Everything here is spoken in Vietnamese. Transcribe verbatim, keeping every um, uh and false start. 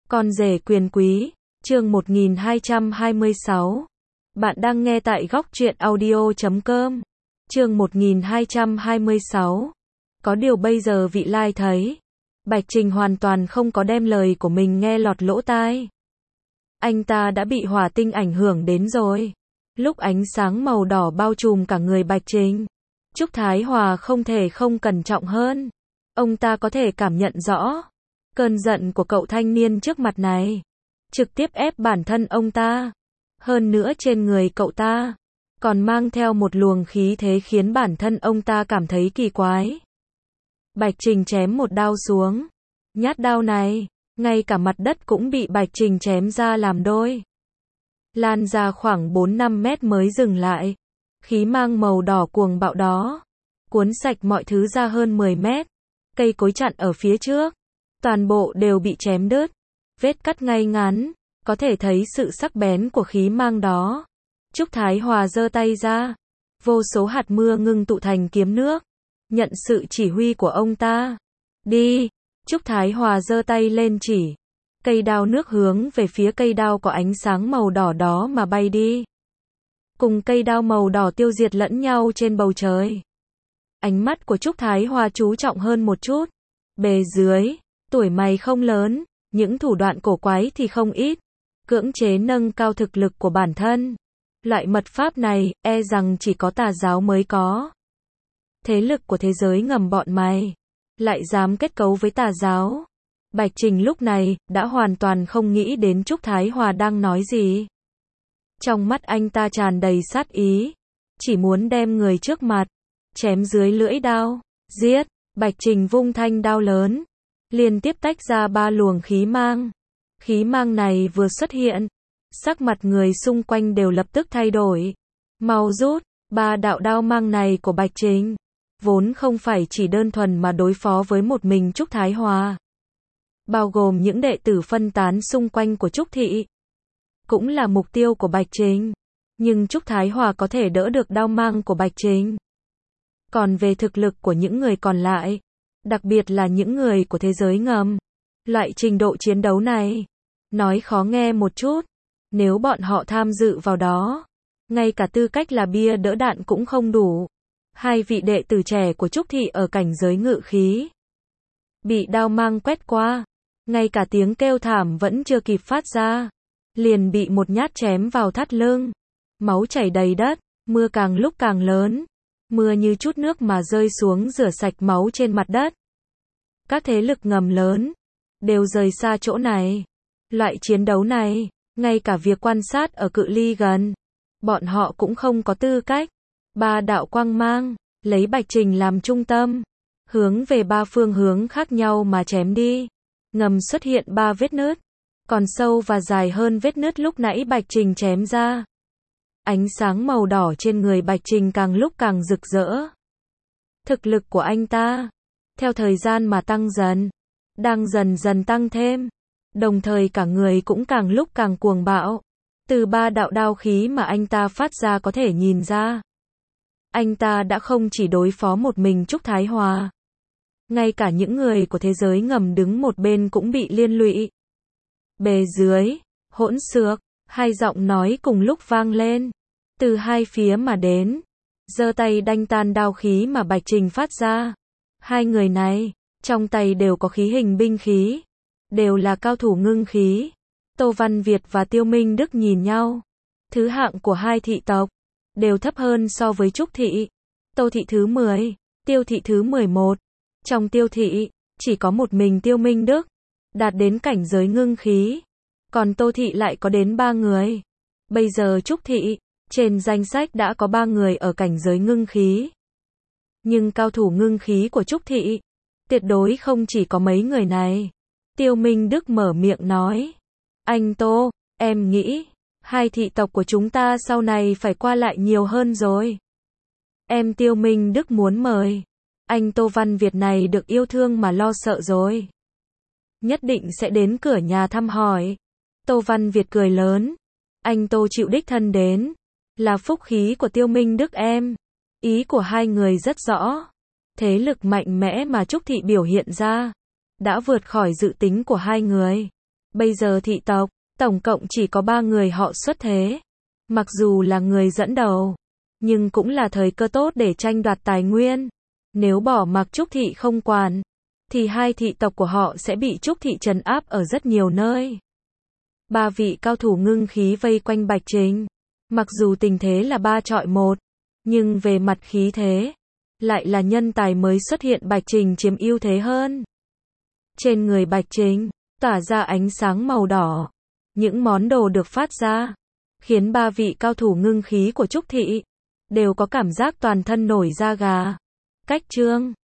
Con rể quyền quý, chương một nghìn hai trăm hai mươi sáu. Bạn đang nghe tại góc truyện audio chấm com. Chương một nghìn hai trăm hai mươi sáu. Có điều bây giờ vị lai thấy, Bạch Trình hoàn toàn không có đem lời của mình nghe lọt lỗ tai. Anh ta đã bị hỏa tinh ảnh hưởng đến rồi. Lúc ánh sáng màu đỏ bao trùm cả người Bạch Trình, Trúc Thái Hòa không thể không cẩn trọng hơn. Ông ta có thể cảm nhận rõ cơn giận của cậu thanh niên trước mặt này, trực tiếp ép bản thân ông ta. Hơn nữa trên người cậu ta còn mang theo một luồng khí thế khiến bản thân ông ta cảm thấy kỳ quái. Bạch Trình chém một đao xuống. Nhát đao này, ngay cả mặt đất cũng bị Bạch Trình chém ra làm đôi. Lan ra khoảng bốn năm mét mới dừng lại. Khí mang màu đỏ cuồng bạo đó cuốn sạch mọi thứ ra hơn mười mét. Cây cối chặn ở phía trước, toàn bộ đều bị chém đứt. Vết cắt ngay ngắn, có thể thấy sự sắc bén của khí mang đó. Trúc Thái Hòa giơ tay ra, vô số hạt mưa ngưng tụ thành kiếm nước, nhận sự chỉ huy của ông ta. Đi! Trúc Thái Hòa giơ tay lên chỉ. Cây đao nước hướng về phía cây đao có ánh sáng màu đỏ đó mà bay đi. Cùng cây đao màu đỏ tiêu diệt lẫn nhau trên bầu trời. Ánh mắt của Trúc Thái Hòa chú trọng hơn một chút. Bề dưới, tuổi mày không lớn, những thủ đoạn cổ quái thì không ít. Cưỡng chế nâng cao thực lực của bản thân. Loại mật pháp này, e rằng chỉ có tà giáo mới có. Thế lực của thế giới ngầm bọn mày lại dám kết cấu với tà giáo. Bạch Trình lúc này đã hoàn toàn không nghĩ đến Trúc Thái Hòa đang nói gì. Trong mắt anh ta tràn đầy sát ý, chỉ muốn đem người trước mặt chém dưới lưỡi đao. Giết! Bạch Trình vung thanh đao lớn, liên tiếp tách ra ba luồng khí mang. Khí mang này vừa xuất hiện, sắc mặt người xung quanh đều lập tức thay đổi. Mau rút! Ba đạo đao mang này của Bạch Trình vốn không phải chỉ đơn thuần mà đối phó với một mình Trúc Thái Hòa, bao gồm những đệ tử phân tán xung quanh của Trúc Thị, cũng là mục tiêu của Bạch Trình. Nhưng Trúc Thái Hòa có thể đỡ được đao mang của Bạch Trình. Còn về thực lực của những người còn lại, đặc biệt là những người của thế giới ngầm, loại trình độ chiến đấu này, nói khó nghe một chút, nếu bọn họ tham dự vào đó, ngay cả tư cách là bia đỡ đạn cũng không đủ. Hai vị đệ tử trẻ của Trúc Thị ở cảnh giới ngự khí, bị đao mang quét qua, ngay cả tiếng kêu thảm vẫn chưa kịp phát ra, liền bị một nhát chém vào thắt lưng. Máu chảy đầy đất, mưa càng lúc càng lớn. Mưa như chút nước mà rơi xuống rửa sạch máu trên mặt đất. Các thế lực ngầm lớn đều rời xa chỗ này. Loại chiến đấu này, ngay cả việc quan sát ở cự ly gần, bọn họ cũng không có tư cách. Ba đạo quang mang, lấy Bạch Trình làm trung tâm, hướng về ba phương hướng khác nhau mà chém đi. Ngầm xuất hiện ba vết nứt, còn sâu và dài hơn vết nứt lúc nãy Bạch Trình chém ra. Ánh sáng màu đỏ trên người Bạch Trình càng lúc càng rực rỡ. Thực lực của anh ta, theo thời gian mà tăng dần, đang dần dần tăng thêm. Đồng thời cả người cũng càng lúc càng cuồng bạo. Từ ba đạo đao khí mà anh ta phát ra có thể nhìn ra, anh ta đã không chỉ đối phó một mình Trúc Thái Hòa. Ngay cả những người của thế giới ngầm đứng một bên cũng bị liên lụy. Bề dưới, hỗn xược, hai giọng nói cùng lúc vang lên. Từ hai phía mà đến, giơ tay đanh tan đao khí mà Bạch Trình phát ra. Hai người này, trong tay đều có khí hình binh khí, đều là cao thủ ngưng khí. Tô Văn Việt và Tiêu Minh Đức nhìn nhau. Thứ hạng của hai thị tộc đều thấp hơn so với Trúc Thị. Tô Thị thứ mười, Tiêu Thị thứ mười một. Trong Tiêu Thị, chỉ có một mình Tiêu Minh Đức đạt đến cảnh giới ngưng khí, còn Tô Thị lại có đến ba người. Bây giờ Trúc Thị, trên danh sách đã có ba người ở cảnh giới ngưng khí. Nhưng cao thủ ngưng khí của Trúc Thị, tuyệt đối không chỉ có mấy người này. Tiêu Minh Đức mở miệng nói. Anh Tô, em nghĩ, hai thị tộc của chúng ta sau này phải qua lại nhiều hơn rồi. Em Tiêu Minh Đức muốn mời anh Tô Văn Việt này được yêu thương mà lo sợ rồi. Nhất định sẽ đến cửa nhà thăm hỏi. Tô Văn Việt cười lớn. Anh Tô chịu đích thân đến, là phúc khí của Tiêu Minh Đức em. Ý của hai người rất rõ. Thế lực mạnh mẽ mà Trúc Thị biểu hiện ra đã vượt khỏi dự tính của hai người. Bây giờ thị tộc, tổng cộng chỉ có ba người họ xuất thế. Mặc dù là người dẫn đầu, nhưng cũng là thời cơ tốt để tranh đoạt tài nguyên. Nếu bỏ mặc Trúc Thị không quản, thì hai thị tộc của họ sẽ bị Trúc Thị trấn áp ở rất nhiều nơi. Ba vị cao thủ ngưng khí vây quanh Bạch Trình. Mặc dù tình thế là ba chọi một, nhưng về mặt khí thế, lại là nhân tài mới xuất hiện Bạch Trình chiếm ưu thế hơn. Trên người Bạch Trình, tỏa ra ánh sáng màu đỏ. Những món đồ được phát ra, khiến ba vị cao thủ ngưng khí của Trúc Thị đều có cảm giác toàn thân nổi da gà. Cách trương